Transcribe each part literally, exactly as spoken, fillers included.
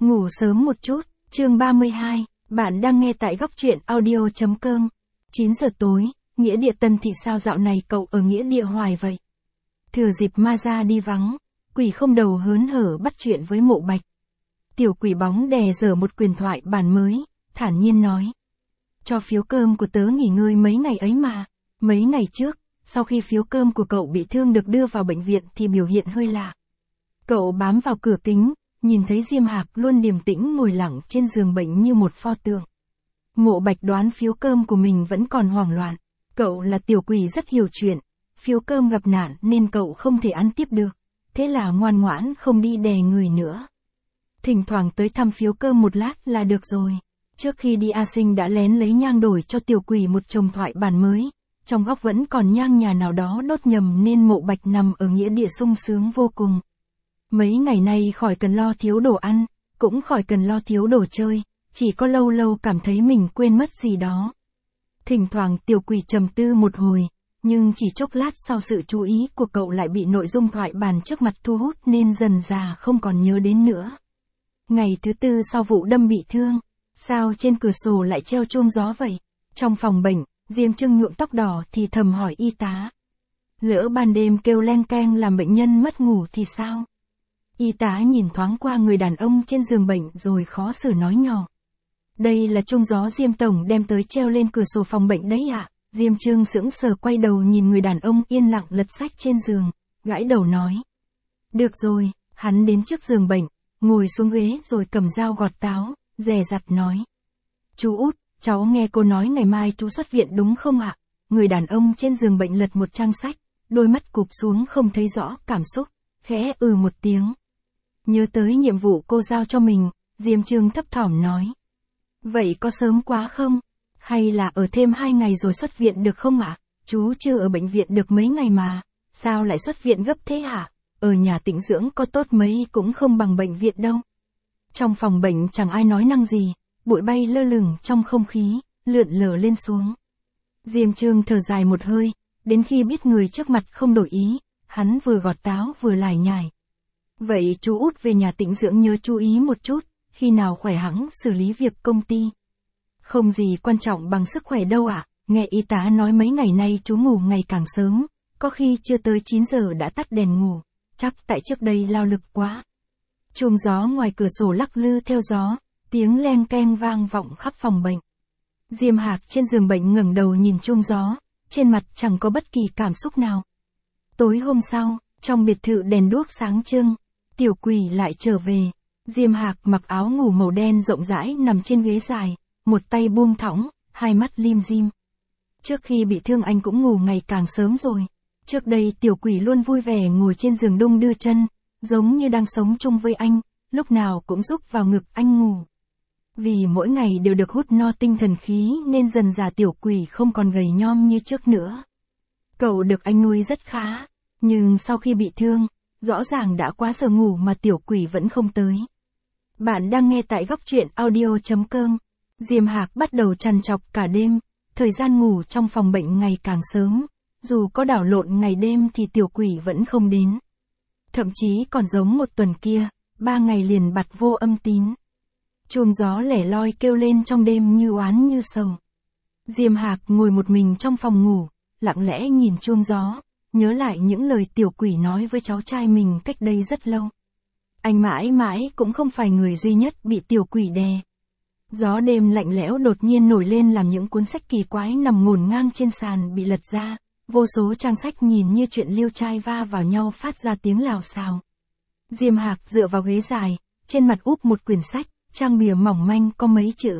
Ngủ sớm một chút, chương ba mươi hai, bạn đang nghe tại góc truyện audio.com. chín giờ tối, nghĩa địa Tân Thị sao dạo này cậu ở nghĩa địa hoài vậy? Thừa dịp ma ra đi vắng, quỷ không đầu hớn hở bắt chuyện với Mộ Bạch. Tiểu quỷ bóng đè dở một quyền thoại bản mới, thản nhiên nói. Cho phiếu cơm của tớ nghỉ ngơi mấy ngày ấy mà. Mấy ngày trước, sau khi phiếu cơm của cậu bị thương được đưa vào bệnh viện thì biểu hiện hơi lạ. Cậu bám vào cửa kính, nhìn thấy Diêm Hạc luôn điềm tĩnh ngồi lặng trên giường bệnh như một pho tượng. Mộ Bạch đoán phiếu cơm của mình vẫn còn hoảng loạn. Cậu là tiểu quỷ rất hiểu chuyện. Phiếu cơm gặp nạn nên cậu không thể ăn tiếp được. Thế là ngoan ngoãn không đi đè người nữa. Thỉnh thoảng tới thăm phiếu cơm một lát là được rồi. Trước khi đi A Sinh đã lén lấy nhang đổi cho tiểu quỷ một chồng thoại bản mới. Trong góc vẫn còn nhang nhà nào đó đốt nhầm nên Mộ Bạch nằm ở nghĩa địa sung sướng vô cùng. Mấy ngày nay khỏi cần lo thiếu đồ ăn, cũng khỏi cần lo thiếu đồ chơi, chỉ có lâu lâu cảm thấy mình quên mất gì đó. Thỉnh thoảng tiểu quỷ trầm tư một hồi, nhưng chỉ chốc lát sau sự chú ý của cậu lại bị nội dung thoại bản trước mặt thu hút nên dần dà không còn nhớ đến nữa. Ngày thứ tư sau vụ đâm bị thương, sao trên cửa sổ lại treo chuông gió vậy? Trong phòng bệnh, Diêm Trưng nhuộm tóc đỏ thì thầm hỏi y tá. Lỡ ban đêm kêu len keng làm bệnh nhân mất ngủ thì sao? Y tá nhìn thoáng qua người đàn ông trên giường bệnh rồi khó xử nói nhỏ. Đây là chuông gió Diêm Tổng đem tới treo lên cửa sổ phòng bệnh đấy ạ. À? Diêm Trưng sững sờ quay đầu nhìn người đàn ông yên lặng lật sách trên giường, gãi đầu nói. Được rồi, hắn đến trước giường bệnh, ngồi xuống ghế rồi cầm dao gọt táo, dè dặt nói. Chú Út, cháu nghe cô nói ngày mai chú xuất viện đúng không ạ? Người đàn ông trên giường bệnh lật một trang sách, đôi mắt cụp xuống không thấy rõ cảm xúc, khẽ ừ một tiếng. Nhớ tới nhiệm vụ cô giao cho mình, Diêm Trưng thấp thỏm nói. Vậy có sớm quá không? Hay là ở thêm hai ngày rồi xuất viện được không ạ? Chú chưa ở bệnh viện được mấy ngày mà, sao lại xuất viện gấp thế hả? Ở nhà tĩnh dưỡng có tốt mấy cũng không bằng bệnh viện đâu. Trong phòng bệnh chẳng ai nói năng gì, bụi bay lơ lửng trong không khí, lượn lờ lên xuống. Diêm Trưng thở dài một hơi, đến khi biết người trước mặt không đổi ý, hắn vừa gọt táo vừa lải nhải. Vậy chú Út về nhà tĩnh dưỡng nhớ chú ý một chút, khi nào khỏe hẵng xử lý việc công ty. Không gì quan trọng bằng sức khỏe đâu ạ, à? Nghe y tá nói mấy ngày nay chú ngủ ngày càng sớm, có khi chưa tới chín giờ đã tắt đèn ngủ, chắc tại trước đây lao lực quá. Chuông gió ngoài cửa sổ lắc lư theo gió, tiếng len keng vang vọng khắp phòng bệnh. Diêm Hạc trên giường bệnh ngẩng đầu nhìn chuông gió, trên mặt chẳng có bất kỳ cảm xúc nào. Tối hôm sau, trong biệt thự đèn đuốc sáng trưng, tiểu quỷ lại trở về. Diêm Hạc mặc áo ngủ màu đen rộng rãi nằm trên ghế dài, một tay buông thõng, hai mắt lim dim. Trước khi bị thương anh cũng ngủ ngày càng sớm rồi. Trước đây tiểu quỷ luôn vui vẻ ngồi trên giường đung đưa chân, giống như đang sống chung với anh, lúc nào cũng rúc vào ngực anh ngủ. Vì mỗi ngày đều được hút no tinh thần khí nên dần dà tiểu quỷ không còn gầy nhom như trước nữa. Cậu được anh nuôi rất khá, nhưng sau khi bị thương, rõ ràng đã quá giờ ngủ mà tiểu quỷ vẫn không tới. Bạn đang nghe tại góc truyện audio.com. Diêm Hạc bắt đầu trằn trọc cả đêm, thời gian ngủ trong phòng bệnh ngày càng sớm, dù có đảo lộn ngày đêm thì tiểu quỷ vẫn không đến. Thậm chí còn giống một tuần kia, ba ngày liền bặt vô âm tín. Chuông gió lẻ loi kêu lên trong đêm như oán như sầu. Diêm Hạc ngồi một mình trong phòng ngủ, lặng lẽ nhìn chuông gió, nhớ lại những lời tiểu quỷ nói với cháu trai mình cách đây rất lâu. Anh mãi mãi cũng không phải người duy nhất bị tiểu quỷ đè. Gió đêm lạnh lẽo đột nhiên nổi lên làm những cuốn sách kỳ quái nằm ngổn ngang trên sàn bị lật ra, vô số trang sách nhìn như chuyện liêu trai va vào nhau phát ra tiếng lào xào. Diêm Hạc dựa vào ghế dài, trên mặt úp một quyển sách, trang bìa mỏng manh có mấy chữ.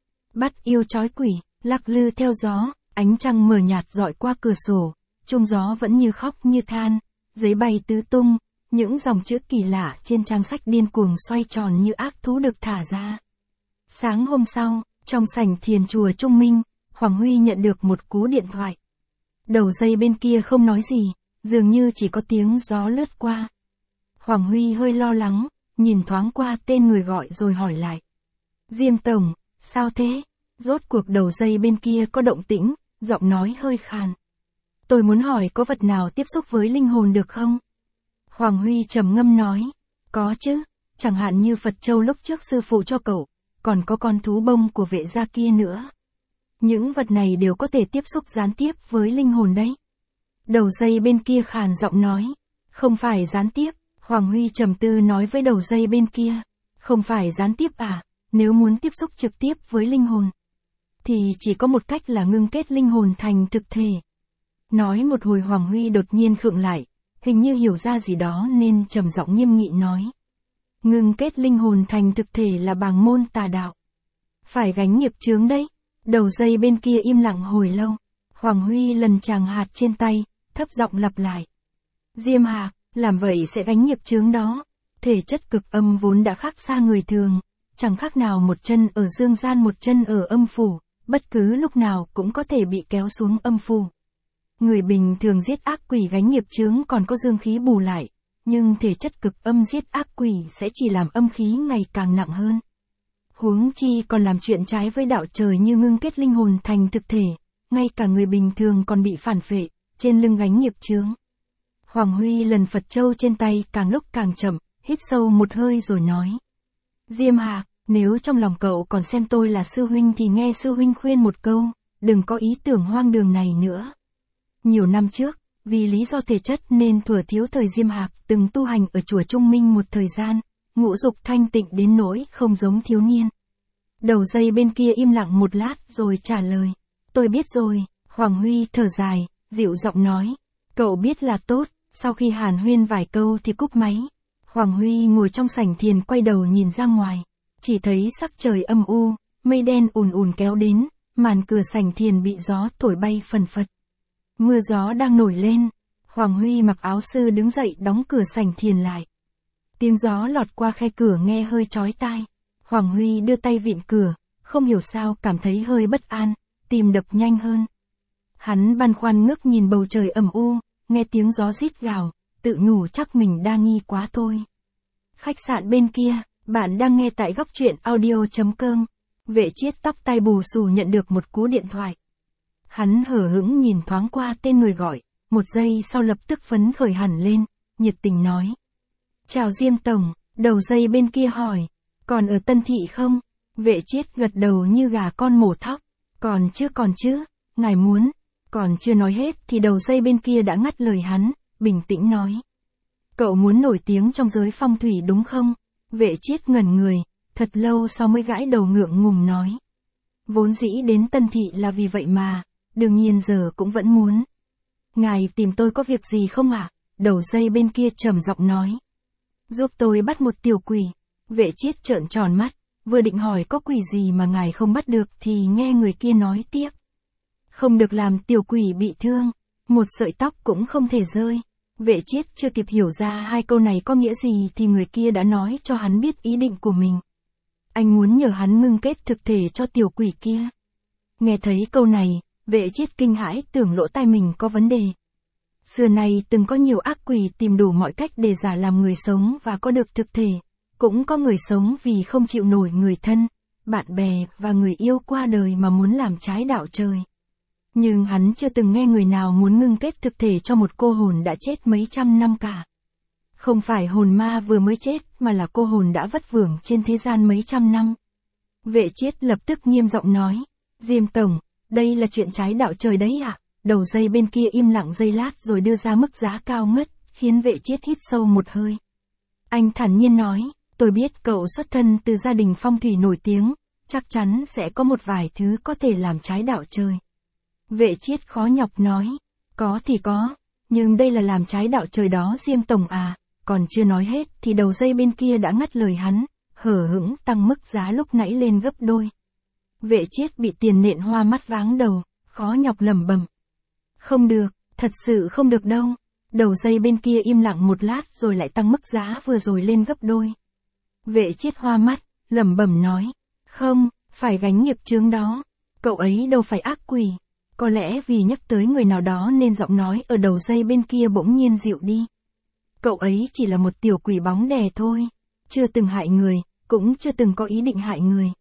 Bắt yêu trói quỷ, lắc lư theo gió, ánh trăng mờ nhạt dọi qua cửa sổ, chuông gió vẫn như khóc như than, giấy bay tứ tung, những dòng chữ kỳ lạ trên trang sách điên cuồng xoay tròn như ác thú được thả ra. Sáng hôm sau, trong sảnh thiền chùa Trung Minh, Hoàng Huy nhận được một cú điện thoại. Đầu dây bên kia không nói gì, dường như chỉ có tiếng gió lướt qua. Hoàng Huy hơi lo lắng, nhìn thoáng qua tên người gọi rồi hỏi lại. Diêm Tổng, sao thế? Rốt cuộc đầu dây bên kia có động tĩnh, giọng nói hơi khàn. Tôi muốn hỏi có vật nào tiếp xúc với linh hồn được không? Hoàng Huy trầm ngâm nói. Có chứ, chẳng hạn như Phật Châu lúc trước sư phụ cho cậu, còn có con thú bông của vệ gia kia nữa. Những vật này đều có thể tiếp xúc gián tiếp với linh hồn đấy. Đầu dây bên kia khàn giọng nói, không phải gián tiếp, Hoàng Huy trầm tư nói với đầu dây bên kia, không phải gián tiếp à, nếu muốn tiếp xúc trực tiếp với linh hồn, thì chỉ có một cách là ngưng kết linh hồn thành thực thể. Nói một hồi Hoàng Huy đột nhiên khựng lại, hình như hiểu ra gì đó nên trầm giọng nghiêm nghị nói. Ngưng kết linh hồn thành thực thể là bàng môn tà đạo. Phải gánh nghiệp chướng đấy. Đầu dây bên kia im lặng hồi lâu. Hoàng Huy lần chàng hạt trên tay, thấp giọng lặp lại. Diêm Hạc, làm vậy sẽ gánh nghiệp chướng đó. Thể chất cực âm vốn đã khác xa người thường, chẳng khác nào một chân ở dương gian một chân ở âm phủ, bất cứ lúc nào cũng có thể bị kéo xuống âm phủ. Người bình thường giết ác quỷ gánh nghiệp chướng còn có dương khí bù lại, nhưng thể chất cực âm giết ác quỷ sẽ chỉ làm âm khí ngày càng nặng hơn. Huống chi còn làm chuyện trái với đạo trời như ngưng kết linh hồn thành thực thể, ngay cả người bình thường còn bị phản phệ, trên lưng gánh nghiệp chướng. Hoàng Huy lần Phật Châu trên tay càng lúc càng chậm, hít sâu một hơi rồi nói. Diêm Hạc, nếu trong lòng cậu còn xem tôi là sư huynh thì nghe sư huynh khuyên một câu, đừng có ý tưởng hoang đường này nữa. Nhiều năm trước, vì lý do thể chất nên thuở thiếu thời Diêm Hạc từng tu hành ở chùa Trung Minh một thời gian, ngũ dục thanh tịnh đến nỗi không giống thiếu niên. Đầu dây bên kia im lặng một lát rồi trả lời. Tôi biết rồi, Hoàng Huy thở dài, dịu giọng nói. Cậu biết là tốt, sau khi hàn huyên vài câu thì cúp máy. Hoàng Huy ngồi trong sảnh thiền quay đầu nhìn ra ngoài. Chỉ thấy sắc trời âm u, mây đen ùn ùn kéo đến, màn cửa sảnh thiền bị gió thổi bay phần phật. Mưa gió đang nổi lên, Hoàng Huy mặc áo sư đứng dậy đóng cửa sảnh thiền lại. Tiếng gió lọt qua khe cửa nghe hơi chói tai. Hoàng Huy đưa tay vịn cửa, không hiểu sao cảm thấy hơi bất an, tim đập nhanh hơn. Hắn băn khoăn ngước nhìn bầu trời ẩm u, nghe tiếng gió rít gào, tự nhủ chắc mình đa nghi quá thôi. Khách sạn bên kia, bạn đang nghe tại góc truyện audio chấm com. Vệ Chiết tóc tai bù xù nhận được một cú điện thoại. Hắn hở hững nhìn thoáng qua tên người gọi, một giây sau lập tức phấn khởi hẳn lên, nhiệt tình nói. Chào Diêm Tổng, đầu dây bên kia hỏi, còn ở Tân Thị không? Vệ Chiết gật đầu như gà con mổ thóc, còn chưa còn chứ, ngài muốn, còn chưa nói hết thì đầu dây bên kia đã ngắt lời hắn, bình tĩnh nói. Cậu muốn nổi tiếng trong giới phong thủy đúng không? Vệ Chiết ngẩn người, thật lâu sau mới gãi đầu ngượng ngùng nói. Vốn dĩ đến Tân Thị là vì vậy mà, đương nhiên giờ cũng vẫn muốn. Ngài tìm tôi có việc gì không ạ? À? Đầu dây bên kia trầm giọng nói. Giúp tôi bắt một tiểu quỷ. Vệ Chiết trợn tròn mắt, vừa định hỏi có quỷ gì mà ngài không bắt được thì nghe người kia nói tiếp. Không được làm tiểu quỷ bị thương, một sợi tóc cũng không thể rơi. Vệ Chiết chưa kịp hiểu ra hai câu này có nghĩa gì thì người kia đã nói cho hắn biết ý định của mình. Anh muốn nhờ hắn ngưng kết thực thể cho tiểu quỷ kia. Nghe thấy câu này, Vệ Chiết kinh hãi tưởng lỗ tai mình có vấn đề. Xưa nay từng có nhiều ác quỷ tìm đủ mọi cách để giả làm người sống và có được thực thể. Cũng có người sống vì không chịu nổi người thân, bạn bè và người yêu qua đời mà muốn làm trái đạo trời. Nhưng hắn chưa từng nghe người nào muốn ngưng kết thực thể cho một cô hồn đã chết mấy trăm năm cả. Không phải hồn ma vừa mới chết mà là cô hồn đã vất vưởng trên thế gian mấy trăm năm. Vệ Chiết lập tức nghiêm giọng nói. Diêm Tổng, đây là chuyện trái đạo trời đấy ạ. À? Đầu dây bên kia im lặng giây lát rồi đưa ra mức giá cao ngất, khiến Vệ Chiết hít sâu một hơi. Anh thản nhiên nói. Tôi biết cậu xuất thân từ gia đình phong thủy nổi tiếng, chắc chắn sẽ có một vài thứ có thể làm trái đạo trời. Vệ Chiết khó nhọc nói, có thì có, nhưng đây là làm trái đạo trời đó Diêm Tổng à, còn chưa nói hết thì đầu dây bên kia đã ngắt lời hắn, hở hững tăng mức giá lúc nãy lên gấp đôi. Vệ Chiết bị tiền nện hoa mắt váng đầu, khó nhọc lẩm bẩm. Không được, thật sự không được đâu. Đầu dây bên kia im lặng một lát rồi lại tăng mức giá vừa rồi lên gấp đôi. Vệ Chiết hoa mắt, lẩm bẩm nói, không, phải gánh nghiệp chướng đó. Cậu ấy đâu phải ác quỷ. Có lẽ vì nhắc tới người nào đó nên giọng nói ở đầu dây bên kia bỗng nhiên dịu đi. Cậu ấy chỉ là một tiểu quỷ bóng đè thôi, chưa từng hại người, cũng chưa từng có ý định hại người.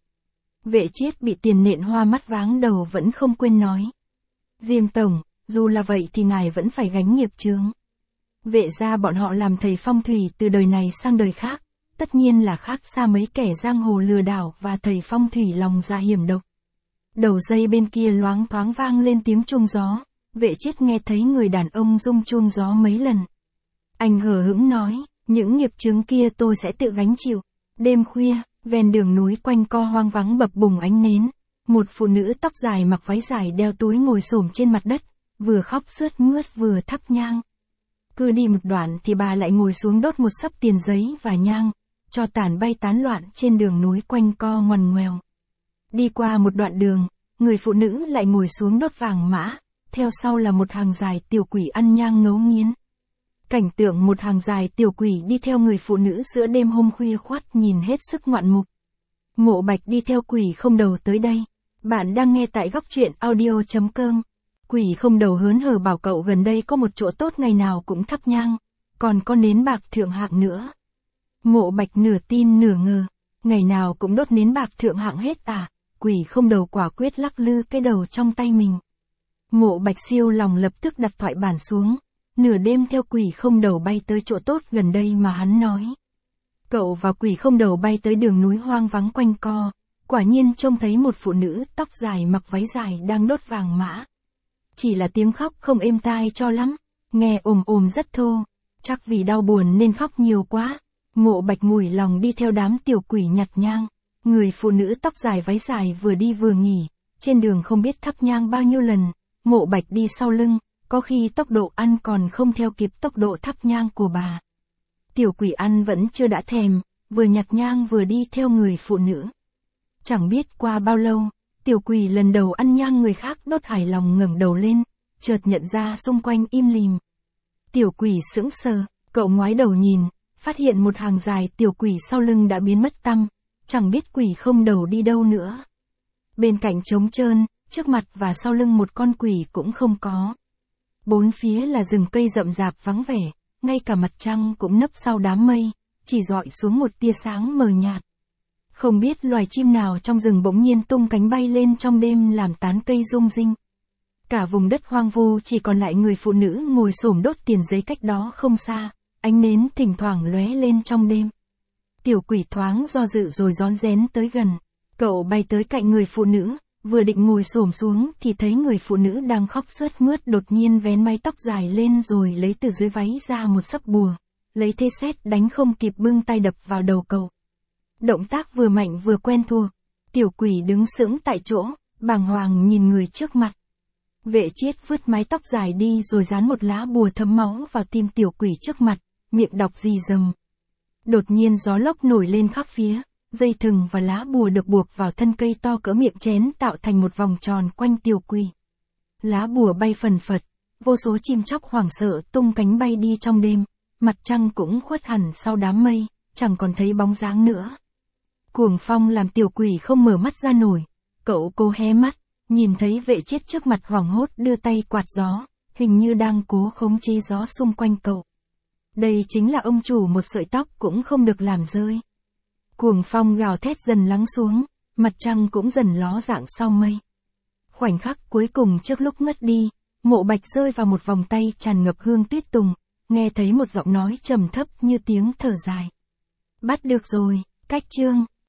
Vệ Chiết bị tiền nện hoa mắt váng đầu vẫn không quên nói. Diêm Tổng, dù là vậy thì ngài vẫn phải gánh nghiệp chướng. Vệ gia bọn họ làm thầy phong thủy từ đời này sang đời khác, tất nhiên là khác xa mấy kẻ giang hồ lừa đảo và thầy phong thủy lòng dạ hiểm độc. Đầu dây bên kia loáng thoáng vang lên tiếng chuông gió, Vệ Chiết nghe thấy người đàn ông rung chuông gió mấy lần. Anh hờ hững nói, những nghiệp chướng kia tôi sẽ tự gánh chịu. Đêm khuya, ven đường núi quanh co hoang vắng bập bùng ánh nến, một phụ nữ tóc dài mặc váy dài đeo túi ngồi xổm trên mặt đất, vừa khóc sướt mướt vừa thắp nhang. Cứ đi một đoạn thì bà lại ngồi xuống đốt một xấp tiền giấy và nhang, cho tàn bay tán loạn trên đường núi quanh co ngoằn ngoèo. Đi qua một đoạn đường, người phụ nữ lại ngồi xuống đốt vàng mã, theo sau là một hàng dài tiểu quỷ ăn nhang ngấu nghiến. Cảnh tượng một hàng dài tiểu quỷ đi theo người phụ nữ giữa đêm hôm khuya khoắt nhìn hết sức ngoạn mục. Mộ Bạch đi theo quỷ không đầu tới đây. Bạn đang nghe tại góc truyện audio chấm com. Quỷ không đầu hớn hở bảo cậu gần đây có một chỗ tốt ngày nào cũng thắp nhang, còn có nến bạc thượng hạng nữa. Mộ Bạch nửa tin nửa ngờ, ngày nào cũng đốt nến bạc thượng hạng hết à? Quỷ không đầu quả quyết lắc lư cái đầu trong tay mình. Mộ Bạch siêu lòng lập tức đặt thoại bản xuống, nửa đêm theo quỷ không đầu bay tới chỗ tốt gần đây mà hắn nói. Cậu và quỷ không đầu bay tới đường núi hoang vắng quanh co, quả nhiên trông thấy một phụ nữ tóc dài mặc váy dài đang đốt vàng mã. Chỉ là tiếng khóc không êm tai cho lắm, nghe ồm ồm rất thô, chắc vì đau buồn nên khóc nhiều quá. Mộ Bạch mủi lòng đi theo đám tiểu quỷ nhặt nhang, người phụ nữ tóc dài váy dài vừa đi vừa nghỉ, trên đường không biết thắp nhang bao nhiêu lần, Mộ Bạch đi sau lưng, có khi tốc độ ăn còn không theo kịp tốc độ thắp nhang của bà. Tiểu quỷ ăn vẫn chưa đã thèm, vừa nhặt nhang vừa đi theo người phụ nữ. Chẳng biết qua bao lâu, tiểu quỷ lần đầu ăn nhang người khác đốt hài lòng ngẩng đầu lên, chợt nhận ra xung quanh im lìm. Tiểu quỷ sững sờ, cậu ngoái đầu nhìn, phát hiện một hàng dài tiểu quỷ sau lưng đã biến mất tăm, chẳng biết quỷ không đầu đi đâu nữa. Bên cạnh trống trơn, trước mặt và sau lưng một con quỷ cũng không có. Bốn phía là rừng cây rậm rạp vắng vẻ, ngay cả mặt trăng cũng nấp sau đám mây, chỉ rọi xuống một tia sáng mờ nhạt. Không biết loài chim nào trong rừng bỗng nhiên tung cánh bay lên trong đêm làm tán cây rung rinh. Cả vùng đất hoang vu chỉ còn lại người phụ nữ ngồi xổm đốt tiền giấy cách đó không xa, ánh nến thỉnh thoảng lóe lên trong đêm. Tiểu quỷ thoáng do dự rồi rón rén tới gần, cậu bay tới cạnh người phụ nữ, vừa định ngồi xổm xuống thì thấy người phụ nữ đang khóc sướt mướt đột nhiên vén mái tóc dài lên rồi lấy từ dưới váy ra một xấp bùa, lấy thế sét đánh không kịp bưng tay đập vào đầu cậu. Động tác vừa mạnh vừa quen thuộc, tiểu quỷ đứng sững tại chỗ, bàng hoàng nhìn người trước mặt. Vệ Chiết vứt mái tóc dài đi rồi dán một lá bùa thấm máu vào tim tiểu quỷ trước mặt, miệng đọc rì rầm. Đột nhiên gió lốc nổi lên khắp phía, dây thừng và lá bùa được buộc vào thân cây to cỡ miệng chén tạo thành một vòng tròn quanh tiểu quỷ. Lá bùa bay phần phật, vô số chim chóc hoảng sợ tung cánh bay đi trong đêm, mặt trăng cũng khuất hẳn sau đám mây, chẳng còn thấy bóng dáng nữa. Cuồng phong làm tiểu quỷ không mở mắt ra nổi, cậu cố hé mắt, nhìn thấy Vệ Chiết trước mặt hoảng hốt đưa tay quạt gió, hình như đang cố khống chế gió xung quanh cậu. Đây chính là ông chủ một sợi tóc cũng không được làm rơi. Cuồng phong gào thét dần lắng xuống, mặt trăng cũng dần ló dạng sau mây. Khoảnh khắc cuối cùng trước lúc ngất đi, Mộ Bạch rơi vào một vòng tay tràn ngập hương tuyết tùng, nghe thấy một giọng nói trầm thấp như tiếng thở dài. Bắt được rồi, cách chương.